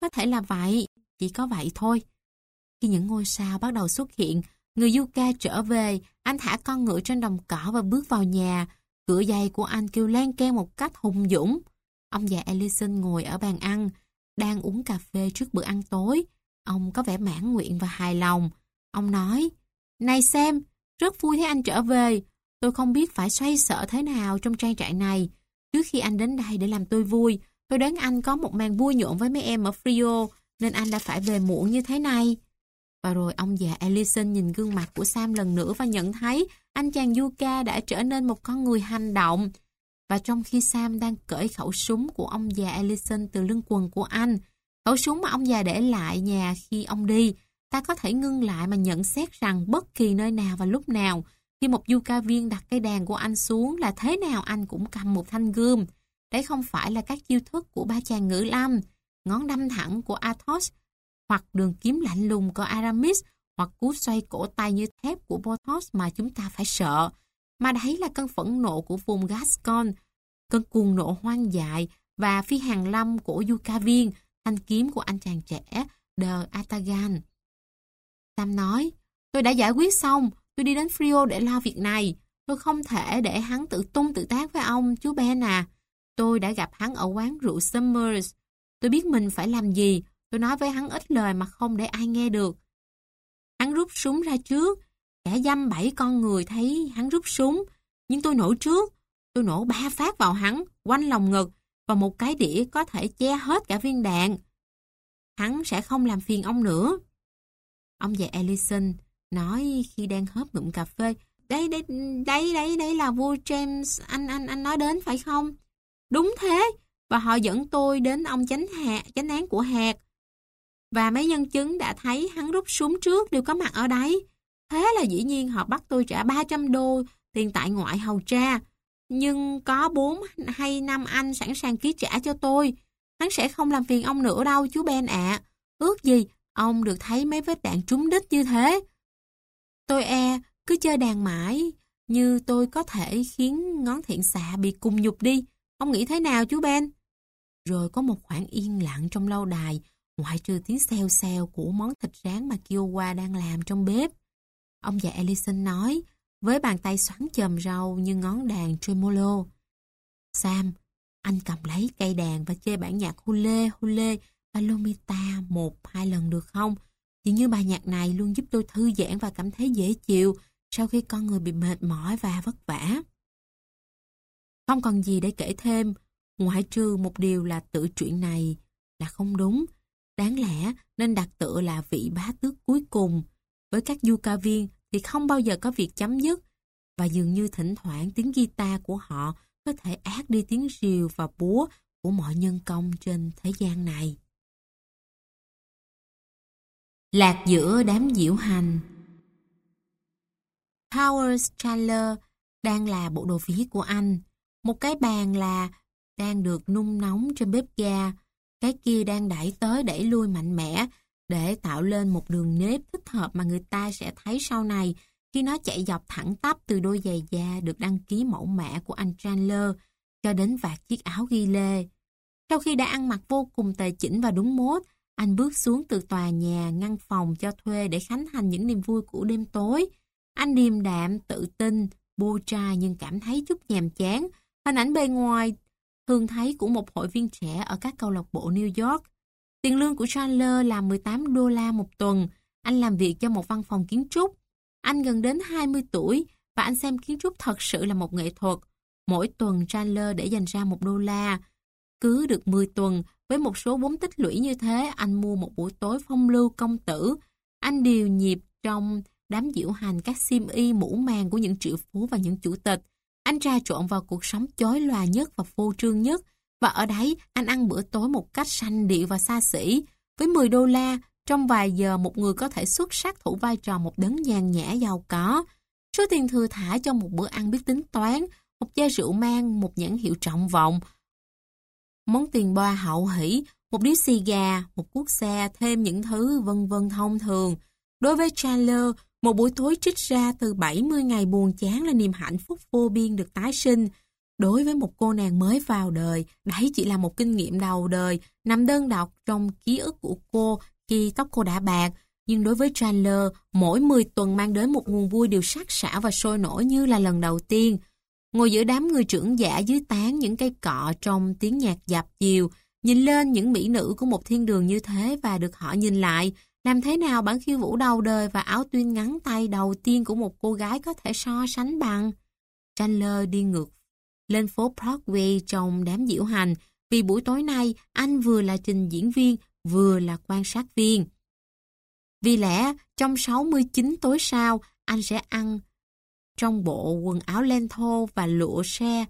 có thể là vậy, chỉ có vậy thôi. Khi những ngôi sao bắt đầu xuất hiện, người Yuka trở về, anh thả con ngựa trên đồng cỏ và bước vào nhà. Cửa giày của anh kêu len keng một cách hùng dũng. Ông già Ellison ngồi ở bàn ăn, đang uống cà phê trước bữa ăn tối. Ông có vẻ mãn nguyện và hài lòng. Ông nói, này Sam, rất vui thấy anh trở về. Tôi không biết phải xoay sở thế nào trong trang trại này. Trước khi anh đến đây để làm tôi vui, tôi đoán anh có một màn vui nhộn với mấy em ở Frio, nên anh đã phải về muộn như thế này. Và rồi ông già Ellison nhìn gương mặt của Sam lần nữa và nhận thấy anh chàng Yuka đã trở nên một con người hành động. Và trong khi Sam đang cởi khẩu súng của ông già Ellison từ lưng quần của anh, khẩu súng mà ông già để lại nhà khi ông đi, ta có thể ngưng lại mà nhận xét rằng bất kỳ nơi nào và lúc nào, khi một Yuka viên đặt cây đàn của anh xuống là thế nào anh cũng cầm một thanh gươm. Đấy không phải là các chiêu thức của ba chàng ngữ lâm, ngón đâm thẳng của Athos, hoặc đường kiếm lạnh lùng của Aramis, hoặc cú xoay cổ tay như thép của Porthos mà chúng ta phải sợ. Mà đấy là cơn phẫn nộ của vùng Gascon, cơn cuồng nộ hoang dại và phi hàn lâm của Yuka viên, thanh kiếm của anh chàng trẻ de Atagan. Sam nói, tôi đã giải quyết xong, tôi đi đến Frio để lo việc này. Tôi không thể để hắn tự tung tự tác với ông, chú Ben à. Tôi đã gặp hắn ở quán rượu Summers. Tôi biết mình phải làm gì. Tôi nói với hắn ít lời mà không để ai nghe được. Hắn rút súng ra trước. Kẻ dăm bảy con người thấy hắn rút súng. Nhưng tôi nổ trước. Tôi nổ ba phát vào hắn, quanh lòng ngực, và một cái đĩa có thể che hết cả viên đạn. Hắn sẽ không làm phiền ông nữa. Ông già Ellison nói khi đang hớp ngụm cà phê. Đây, đây, đây, đây, đây là vua James anh anh anh nói đến phải không? Đúng thế. Và họ dẫn tôi đến ông chánh hạt, chánh án của hạt. Và mấy nhân chứng đã thấy hắn rút súng trước đều có mặt ở đấy. Thế là dĩ nhiên họ bắt tôi trả ba trăm đô tiền tại ngoại hầu tra. Nhưng có bốn hay năm anh sẵn sàng ký trả cho tôi. Hắn sẽ không làm phiền ông nữa đâu chú Ben ạ. Ước gì ông được thấy mấy vết đạn trúng đích như thế. Tôi e cứ chơi đàn mãi, như tôi có thể khiến ngón thiện xạ bị cùng nhục đi. Ông nghĩ thế nào chú Ben? Rồi có một khoảng yên lặng trong lâu đài, ngoại trừ tiếng xèo xèo của món thịt rán mà Kiowa đang làm trong bếp. Ông già Ellison nói, với bàn tay xoắn chòm rau như ngón đàn tremolo. Sam, anh cầm lấy cây đàn và chơi bản nhạc Hule Hule Palomita một hai lần được không? Chỉ như bài nhạc này luôn giúp tôi thư giãn và cảm thấy dễ chịu sau khi con người bị mệt mỏi và vất vả. Không còn gì để kể thêm, ngoại trừ một điều là tự truyện này là không đúng. Đáng lẽ nên đặt tựa là vị bá tước cuối cùng. Với các Yuka viên thì không bao giờ có việc chấm dứt, và dường như thỉnh thoảng tiếng guitar của họ có thể át đi tiếng rìu và búa của mọi nhân công trên thế gian này. Lạc giữa đám diễu hành. Howard Chandler đang là bộ đồ viết của anh. Một cái bàn là đang được nung nóng trên bếp ga. Cái kia đang đẩy tới đẩy lui mạnh mẽ để tạo lên một đường nếp thích hợp mà người ta sẽ thấy sau này khi nó chạy dọc thẳng tắp từ đôi giày da được đăng ký mẫu mã của anh Chandler cho đến vạt chiếc áo ghi lê. Sau khi đã ăn mặc vô cùng tề chỉnh và đúng mốt, anh bước xuống từ tòa nhà ngăn phòng cho thuê để khánh thành những niềm vui của đêm tối. Anh điềm đạm, tự tin, bô trai nhưng cảm thấy chút nhàm chán. Hình ảnh bề ngoài thường thấy của một hội viên trẻ ở các câu lạc bộ New York. Tiền lương của Chandler là mười tám đô la một tuần. Anh làm việc cho một văn phòng kiến trúc. Anh gần đến hai mươi tuổi và anh xem kiến trúc thật sự là một nghệ thuật. Mỗi tuần Chandler để dành ra một đô la. Cứ được mười tuần, với một số vốn tích lũy như thế, anh mua một buổi tối phong lưu công tử. Anh điều nhịp trong đám diễu hành các xiêm y mũ màng của những triệu phú và những chủ tịch. Anh trà trộn vào cuộc sống chói lòa nhất và phô trương nhất. Và ở đấy, anh ăn bữa tối một cách sanh điệu và xa xỉ. Với mười đô la, trong vài giờ một người có thể xuất sắc thủ vai trò một đấng nhàn nhã giàu có. Số tiền thừa thả cho một bữa ăn biết tính toán, một chai rượu mang một nhãn hiệu trọng vọng, món tiền boa hậu hỷ, một điếu xì gà, một cuốc xe, thêm những thứ vân vân thông thường. Đối với Chandler, một buổi tối trích ra từ bảy mươi ngày buồn chán là niềm hạnh phúc vô biên được tái sinh. Đối với một cô nàng mới vào đời, đấy chỉ là một kinh nghiệm đầu đời, nằm đơn độc trong ký ức của cô khi tóc cô đã bạc. Nhưng đối với Chandler, mỗi mười tuần mang đến một nguồn vui đều sắc sảo và sôi nổi như là lần đầu tiên. Ngồi giữa đám người trưởng giả dưới tán những cây cọ trong tiếng nhạc dạp chiều, nhìn lên những mỹ nữ của một thiên đường như thế và được họ nhìn lại, làm thế nào bản khiêu vũ đầu đời và áo tuyên ngắn tay đầu tiên của một cô gái có thể so sánh bằng? Chandler đi ngược lên phố Broadway trong đám diễu hành, vì buổi tối nay anh vừa là trình diễn viên, vừa là quan sát viên. Vì lẽ, trong sáu mươi chín tối sau, anh sẽ ăn trong bộ quần áo len thô và lụa xe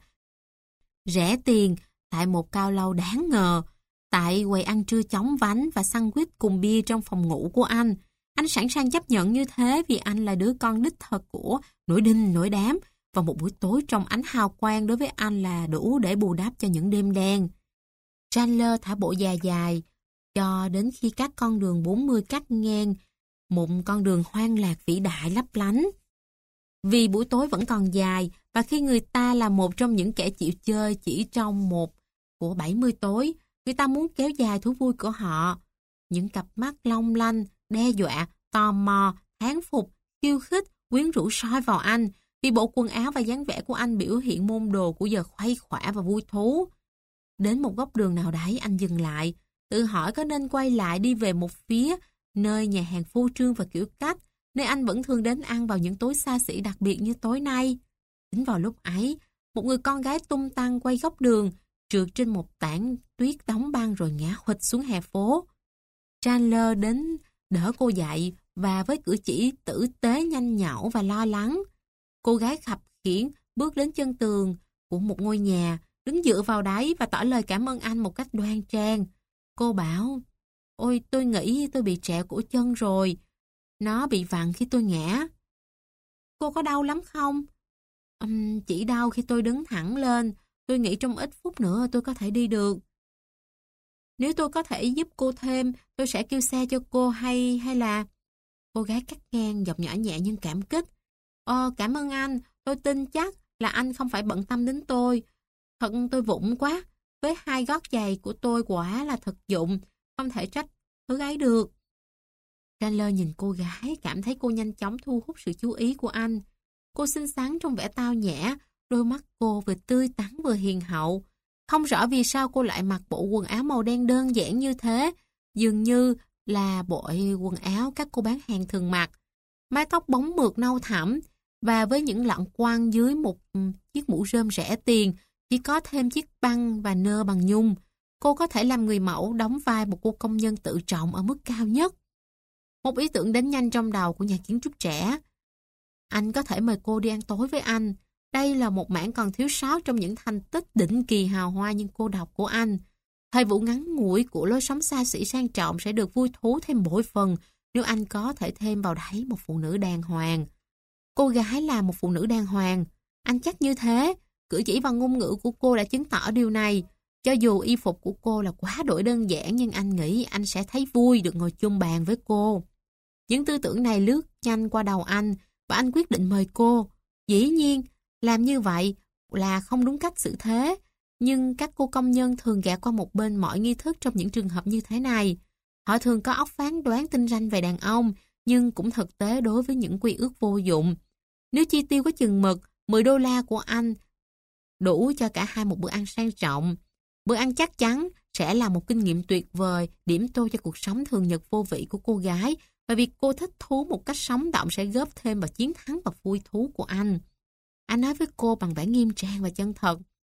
rẻ tiền tại một cao lầu đáng ngờ, tại quầy ăn trưa chóng vánh và sandwich cùng bia trong phòng ngủ của anh. Anh sẵn sàng chấp nhận như thế vì anh là đứa con đích thực của nổi đinh nổi đám, và một buổi tối trong ánh hào quang đối với anh là đủ để bù đắp cho những đêm đen. Chandler thả bộ dài dài cho đến khi các con đường bốn mươi cắt ngang một con đường hoang lạc vĩ đại lấp lánh. Vì buổi tối vẫn còn dài, và khi người ta là một trong những kẻ chịu chơi chỉ trong một của bảy mươi tối, người ta muốn kéo dài thú vui của họ. Những cặp mắt long lanh, đe dọa, tò mò, thán phục, khiêu khích, quyến rũ soi vào anh, vì bộ quần áo và dáng vẻ của anh biểu hiện môn đồ của giờ khuây khỏa và vui thú. Đến một góc đường nào đấy anh dừng lại, tự hỏi có nên quay lại đi về một phía, nơi nhà hàng phô trương và kiểu cách, nơi anh vẫn thường đến ăn vào những tối xa xỉ đặc biệt như tối nay. Chính vào lúc ấy, một người con gái tung tăng quay góc đường, trượt trên một tảng tuyết đóng băng rồi ngã huỵch xuống hè phố. Chandler đến đỡ cô dậy và với cử chỉ tử tế nhanh nhảu và lo lắng. Cô gái khập khiễng bước đến chân tường của một ngôi nhà, đứng dựa vào đáy và tỏ lời cảm ơn anh một cách đoan trang. Cô bảo, ôi tôi nghĩ tôi bị trẹo cổ chân rồi. Nó bị vặn khi tôi ngã. Cô có đau lắm không? Um, chỉ đau khi tôi đứng thẳng lên. Tôi nghĩ trong ít phút nữa tôi có thể đi được. Nếu tôi có thể giúp cô thêm, tôi sẽ kêu xe cho cô hay hay là... Cô gái cắt ngang giọng nhỏ nhẹ nhưng cảm kích. Ờ, cảm ơn anh. Tôi tin chắc là anh không phải bận tâm đến tôi. Thật tôi vụng quá. Với hai gót giày của tôi quả là thực dụng. Không thể trách thứ ấy được. Chandler nhìn cô gái, cảm thấy cô nhanh chóng thu hút sự chú ý của anh. Cô xinh xắn trong vẻ tao nhã, đôi mắt cô vừa tươi tắn vừa hiền hậu. Không rõ vì sao cô lại mặc bộ quần áo màu đen đơn giản như thế, dường như là bộ quần áo các cô bán hàng thường mặc. Mái tóc bóng mượt nâu thẳm, và với những lọn quăng dưới một chiếc mũ rơm rẻ tiền, chỉ có thêm chiếc băng và nơ bằng nhung. Cô có thể làm người mẫu đóng vai một cô công nhân tự trọng ở mức cao nhất. Một ý tưởng đến nhanh trong đầu của nhà kiến trúc trẻ. Anh có thể mời cô đi ăn tối với anh. Đây là một mảng còn thiếu sót trong những thành tích đỉnh kỳ hào hoa nhưng cô độc của anh. Thời vụ ngắn ngủi của lối sống xa xỉ sang trọng sẽ được vui thú thêm bội phần nếu anh có thể thêm vào đấy một phụ nữ đàng hoàng. Cô gái là một phụ nữ đàng hoàng. Anh chắc như thế. Cử chỉ và ngôn ngữ của cô đã chứng tỏ điều này. Cho dù y phục của cô là quá đổi đơn giản, nhưng anh nghĩ anh sẽ thấy vui được ngồi chung bàn với cô. Những tư tưởng này lướt nhanh qua đầu anh và anh quyết định mời cô. Dĩ nhiên, làm như vậy là không đúng cách xử thế, nhưng các cô công nhân thường gạt qua một bên mọi nghi thức trong những trường hợp như thế này. Họ thường có óc phán đoán tinh ranh về đàn ông, nhưng cũng thực tế đối với những quy ước vô dụng. Nếu chi tiêu có chừng mực, mười đô la của anh đủ cho cả hai một bữa ăn sang trọng. Bữa ăn chắc chắn sẽ là một kinh nghiệm tuyệt vời, điểm tô cho cuộc sống thường nhật vô vị của cô gái, và việc cô thích thú một cách sống động sẽ góp thêm vào chiến thắng và vui thú của anh. Anh nói với cô bằng vẻ nghiêm trang và chân thật.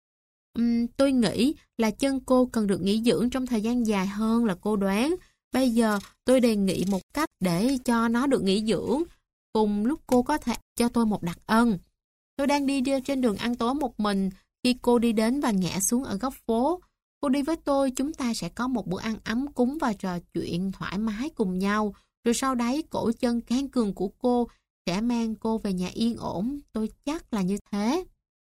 Um, tôi nghĩ là chân cô cần được nghỉ dưỡng trong thời gian dài hơn là cô đoán. Bây giờ tôi đề nghị một cách để cho nó được nghỉ dưỡng. Cùng lúc cô có thể cho tôi một đặc ân. Tôi đang đi trên đường ăn tối một mình khi cô đi đến và ngã xuống ở góc phố. Cô đi với tôi, chúng ta sẽ có một bữa ăn ấm cúng và trò chuyện thoải mái cùng nhau. Rồi sau đấy cổ chân can cường của cô sẽ mang cô về nhà yên ổn. Tôi chắc là như thế.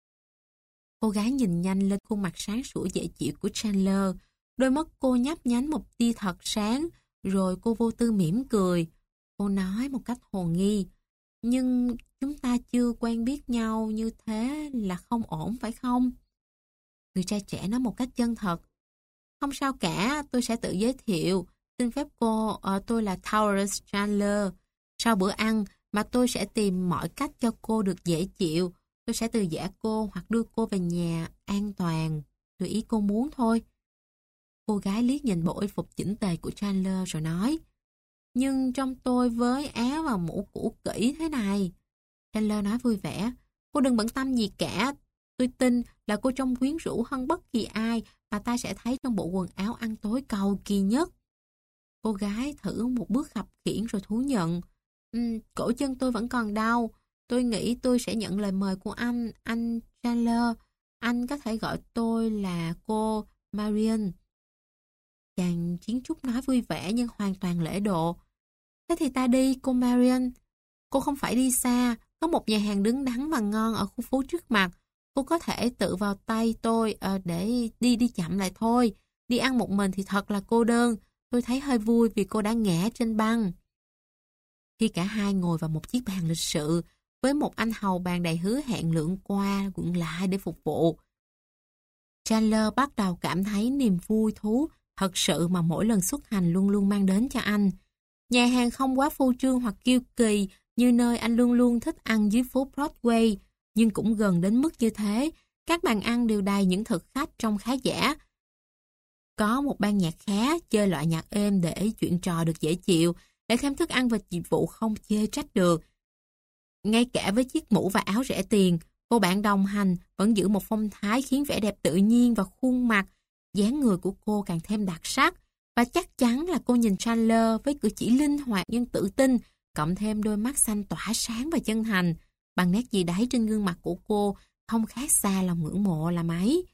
Cô gái nhìn nhanh lên khuôn mặt sáng sủa dễ chịu của Chandler. Đôi mắt cô nhấp nhánh một tia thật sáng, rồi cô vô tư mỉm cười. Cô nói một cách hồ nghi. Nhưng chúng ta chưa quen biết nhau như thế là không ổn phải không? Người trai trẻ nói một cách chân thật. Không sao cả, tôi sẽ tự giới thiệu. Xin phép cô, uh, tôi là Taurus Chandler. Sau bữa ăn mà tôi sẽ tìm mọi cách cho cô được dễ chịu. Tôi sẽ từ giã cô hoặc đưa cô về nhà an toàn. Tùy ý cô muốn thôi. Cô gái liếc nhìn bộ y phục chỉnh tề của Chandler rồi nói. Nhưng trong tôi với áo và mũ cũ kỹ thế này. Chandler nói vui vẻ. Cô đừng bận tâm gì cả. Tôi tin là cô trông quyến rũ hơn bất kỳ ai mà ta sẽ thấy trong bộ quần áo ăn tối cầu kỳ nhất. Cô gái thử một bước khập khiễng rồi thú nhận. Um, cổ chân tôi vẫn còn đau. Tôi nghĩ tôi sẽ nhận lời mời của anh, anh Chandler. Anh có thể gọi tôi là cô Marion. Chàng kiến trúc nói vui vẻ nhưng hoàn toàn lễ độ. Thế thì ta đi, cô Marion. Cô không phải đi xa. Có một nhà hàng đứng đắn và ngon ở khu phố trước mặt. Cô có thể tự vào tay tôi uh, để đi đi chậm lại thôi. Đi ăn một mình thì thật là cô đơn. Tôi thấy hơi vui vì cô đã ngã trên băng. Khi cả hai ngồi vào một chiếc bàn lịch sự, với một anh hầu bàn đầy hứa hẹn lượn qua, lượn lại để phục vụ, Chandler bắt đầu cảm thấy niềm vui thú thật sự mà mỗi lần xuất hành luôn luôn mang đến cho anh. Nhà hàng không quá phô trương hoặc kiêu kỳ như nơi anh luôn luôn thích ăn dưới phố Broadway, nhưng cũng gần đến mức như thế. Các bàn ăn đều đầy những thực khách trông khá giả. Có một ban nhạc khá, chơi loại nhạc êm để chuyện trò được dễ chịu, để thêm thức ăn và dịch vụ không chê trách được. Ngay cả với chiếc mũ và áo rẻ tiền, cô bạn đồng hành vẫn giữ một phong thái khiến vẻ đẹp tự nhiên và khuôn mặt, dáng người của cô càng thêm đặc sắc. Và chắc chắn là cô nhìn Chandler với cử chỉ linh hoạt nhưng tự tin, cộng thêm đôi mắt xanh tỏa sáng và chân thành. Bằng nét gì đấy trên gương mặt của cô không khác xa lòng ngưỡng mộ là mấy.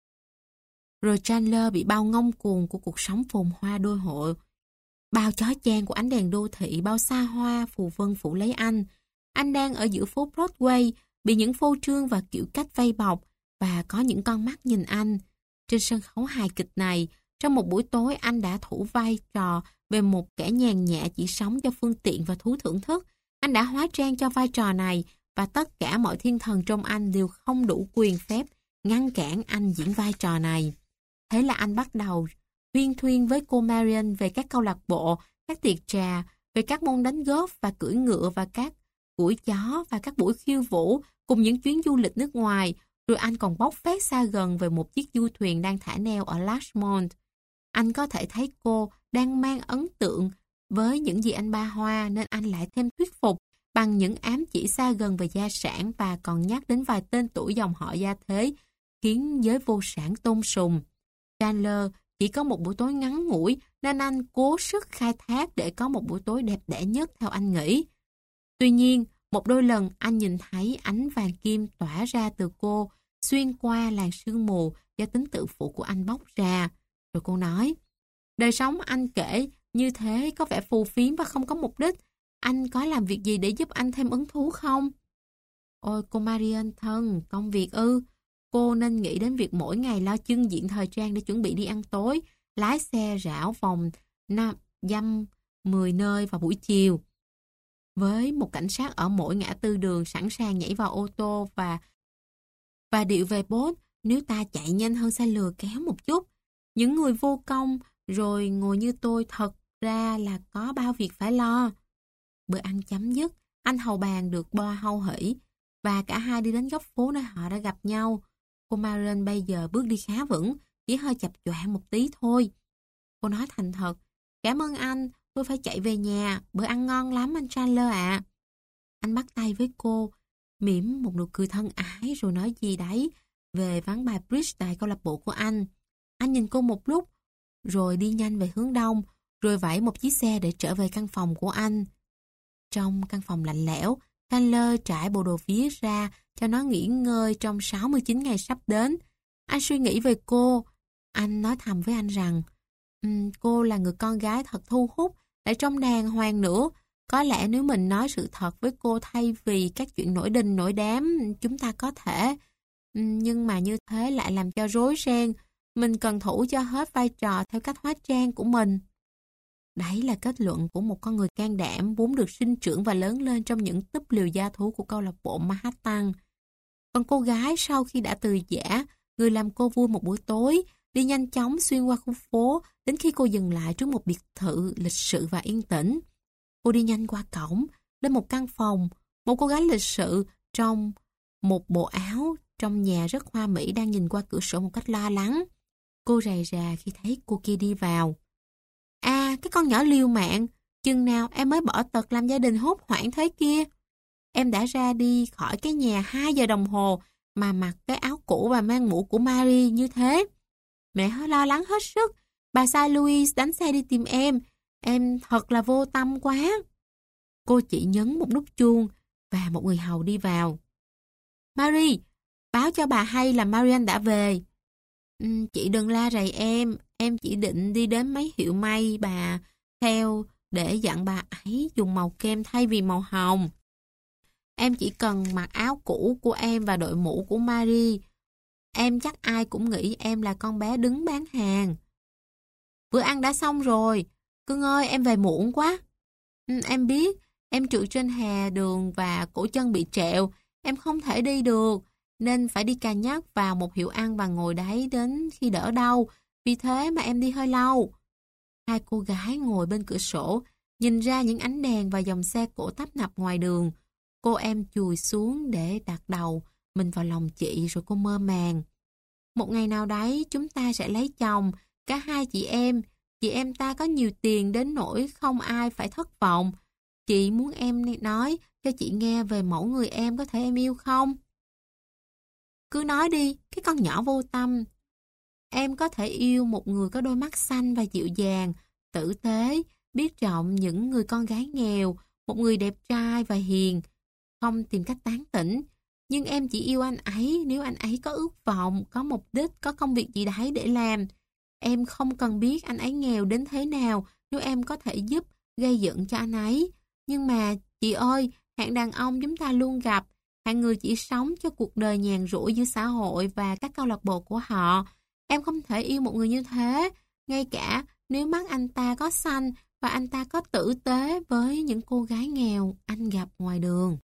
Rồi Chandler bị bao ngông cuồng của cuộc sống phồn hoa đô hộ. Bao chói chang của ánh đèn đô thị, bao xa hoa phù vân phủ lấy anh. Anh đang ở giữa phố Broadway, bị những phô trương và kiểu cách vây bọc, và có những con mắt nhìn anh. Trên sân khấu hài kịch này, trong một buổi tối anh đã thủ vai trò về một kẻ nhàn nhã chỉ sống cho phương tiện và thú thưởng thức. Anh đã hóa trang cho vai trò này, và tất cả mọi thiên thần trong anh đều không đủ quyền phép ngăn cản anh diễn vai trò này. Thế là anh bắt đầu huyên thuyên với cô Marion về các câu lạc bộ, các tiệc trà, về các môn đánh golf và cưỡi ngựa và các buổi chó và các buổi khiêu vũ cùng những chuyến du lịch nước ngoài. Rồi anh còn bóc phét xa gần về một chiếc du thuyền đang thả neo ở Larchmont. Anh có thể thấy cô đang mang ấn tượng với những gì anh ba hoa, nên anh lại thêm thuyết phục bằng những ám chỉ xa gần về gia sản và còn nhắc đến vài tên tuổi dòng họ gia thế, khiến giới vô sản tôn sùng. Chandler chỉ có một buổi tối ngắn ngủi nên anh cố sức khai thác để có một buổi tối đẹp đẽ nhất theo anh nghĩ. Tuy nhiên, một đôi lần anh nhìn thấy ánh vàng kim tỏa ra từ cô xuyên qua làn sương mù do tính tự phụ của anh bóc ra. Rồi cô nói, đời sống anh kể như thế có vẻ phù phiếm và không có mục đích. Anh có làm việc gì để giúp anh thêm hứng thú không? Ôi cô Marion thân, công việc ư? Cô nên nghĩ đến việc mỗi ngày lo chưng diện thời trang để chuẩn bị đi ăn tối, lái xe rảo vòng năm dăm mười nơi vào buổi chiều. Với một cảnh sát ở mỗi ngã tư đường sẵn sàng nhảy vào ô tô và và điệu về bốt nếu ta chạy nhanh hơn xe lừa kéo một chút. Những người vô công rồi ngồi như tôi thật ra là có bao việc phải lo. Bữa ăn chấm dứt, anh hầu bàn được bo hâu hỉ và cả hai đi đến góc phố nơi họ đã gặp nhau. Cô Marion bây giờ bước đi khá vững, chỉ hơi chập choạng một tí thôi. Cô nói thành thật, cảm ơn anh, tôi phải chạy về nhà, bữa ăn ngon lắm anh Chandler ạ. Anh bắt tay với cô, mỉm một nụ cười thân ái rồi nói gì đấy về ván bài bridge tại câu lạc bộ của anh. Anh nhìn cô một lúc, rồi đi nhanh về hướng đông, rồi vẫy một chiếc xe để trở về căn phòng của anh. Trong căn phòng lạnh lẽo, Chandler trải bộ đồ vía ra cho nó nghỉ ngơi trong sáu mươi chín ngày sắp đến. Anh suy nghĩ về cô. Anh nói thầm với anh rằng um, cô là người con gái thật thu hút, lại trông đàng hoàng nữa. Có lẽ nếu mình nói sự thật với cô thay vì các chuyện nổi đình nổi đám, chúng ta có thể. Um, nhưng mà như thế lại làm cho rối ren. Mình cần thủ cho hết vai trò theo cách hóa trang của mình. Đấy là kết luận của một con người can đảm vốn được sinh trưởng và lớn lên trong những túp liều gia thú của câu lạc bộ Manhattan. Còn cô gái sau khi đã từ giã, người làm cô vui một buổi tối, đi nhanh chóng xuyên qua khu phố đến khi cô dừng lại trước một biệt thự lịch sự và yên tĩnh. Cô đi nhanh qua cổng, lên một căn phòng, một cô gái lịch sự trong một bộ áo trong nhà rất hoa mỹ đang nhìn qua cửa sổ một cách lo lắng. Cô rầy rà khi thấy cô kia đi vào. À, cái con nhỏ liều mạng, chừng nào em mới bỏ tật làm gia đình hốt hoảng thế kia. Em đã ra đi khỏi cái nhà hai giờ đồng hồ mà mặc cái áo cũ và mang mũ của Marie như thế. Mẹ hơi lo lắng hết sức. Bà sai Louis đánh xe đi tìm em. Em thật là vô tâm quá. Cô chỉ nhấn một nút chuông và một người hầu đi vào. Marie, báo cho bà hay là Marianne đã về. Ừ, chị đừng la rầy em. Em chỉ định đi đến mấy hiệu may bà theo để dặn bà ấy dùng màu kem thay vì màu hồng. Em chỉ cần mặc áo cũ của em và đội mũ của Marie. Em chắc ai cũng nghĩ em là con bé đứng bán hàng. Bữa ăn đã xong rồi. Cưng ơi, em về muộn quá. Ừ, em biết, em trượt trên hè đường và cổ chân bị trẹo. Em không thể đi được, nên phải đi cà nhắc vào một hiệu ăn và ngồi đấy đến khi đỡ đau. Vì thế mà em đi hơi lâu. Hai cô gái ngồi bên cửa sổ, nhìn ra những ánh đèn và dòng xe cộ tấp nập ngoài đường. Cô em chùi xuống để đặt đầu mình vào lòng chị rồi cô mơ màng. Một ngày nào đấy chúng ta sẽ lấy chồng, cả hai chị em. Chị em ta có nhiều tiền đến nỗi không ai phải thất vọng. Chị muốn em nói cho chị nghe về mẫu người em có thể em yêu không? Cứ nói đi, cái con nhỏ vô tâm. Em có thể yêu một người có đôi mắt xanh và dịu dàng, tử tế, biết trọng những người con gái nghèo, một người đẹp trai và hiền, không tìm cách tán tỉnh. Nhưng em chỉ yêu anh ấy nếu anh ấy có ước vọng, có mục đích, có công việc gì đấy để làm. Em không cần biết anh ấy nghèo đến thế nào nếu em có thể giúp gây dựng cho anh ấy. Nhưng mà, chị ơi, hạng đàn ông chúng ta luôn gặp, hạng người chỉ sống cho cuộc đời nhàn rỗi giữa xã hội và các câu lạc bộ của họ. Em không thể yêu một người như thế, ngay cả nếu mắt anh ta có xanh và anh ta có tử tế với những cô gái nghèo anh gặp ngoài đường.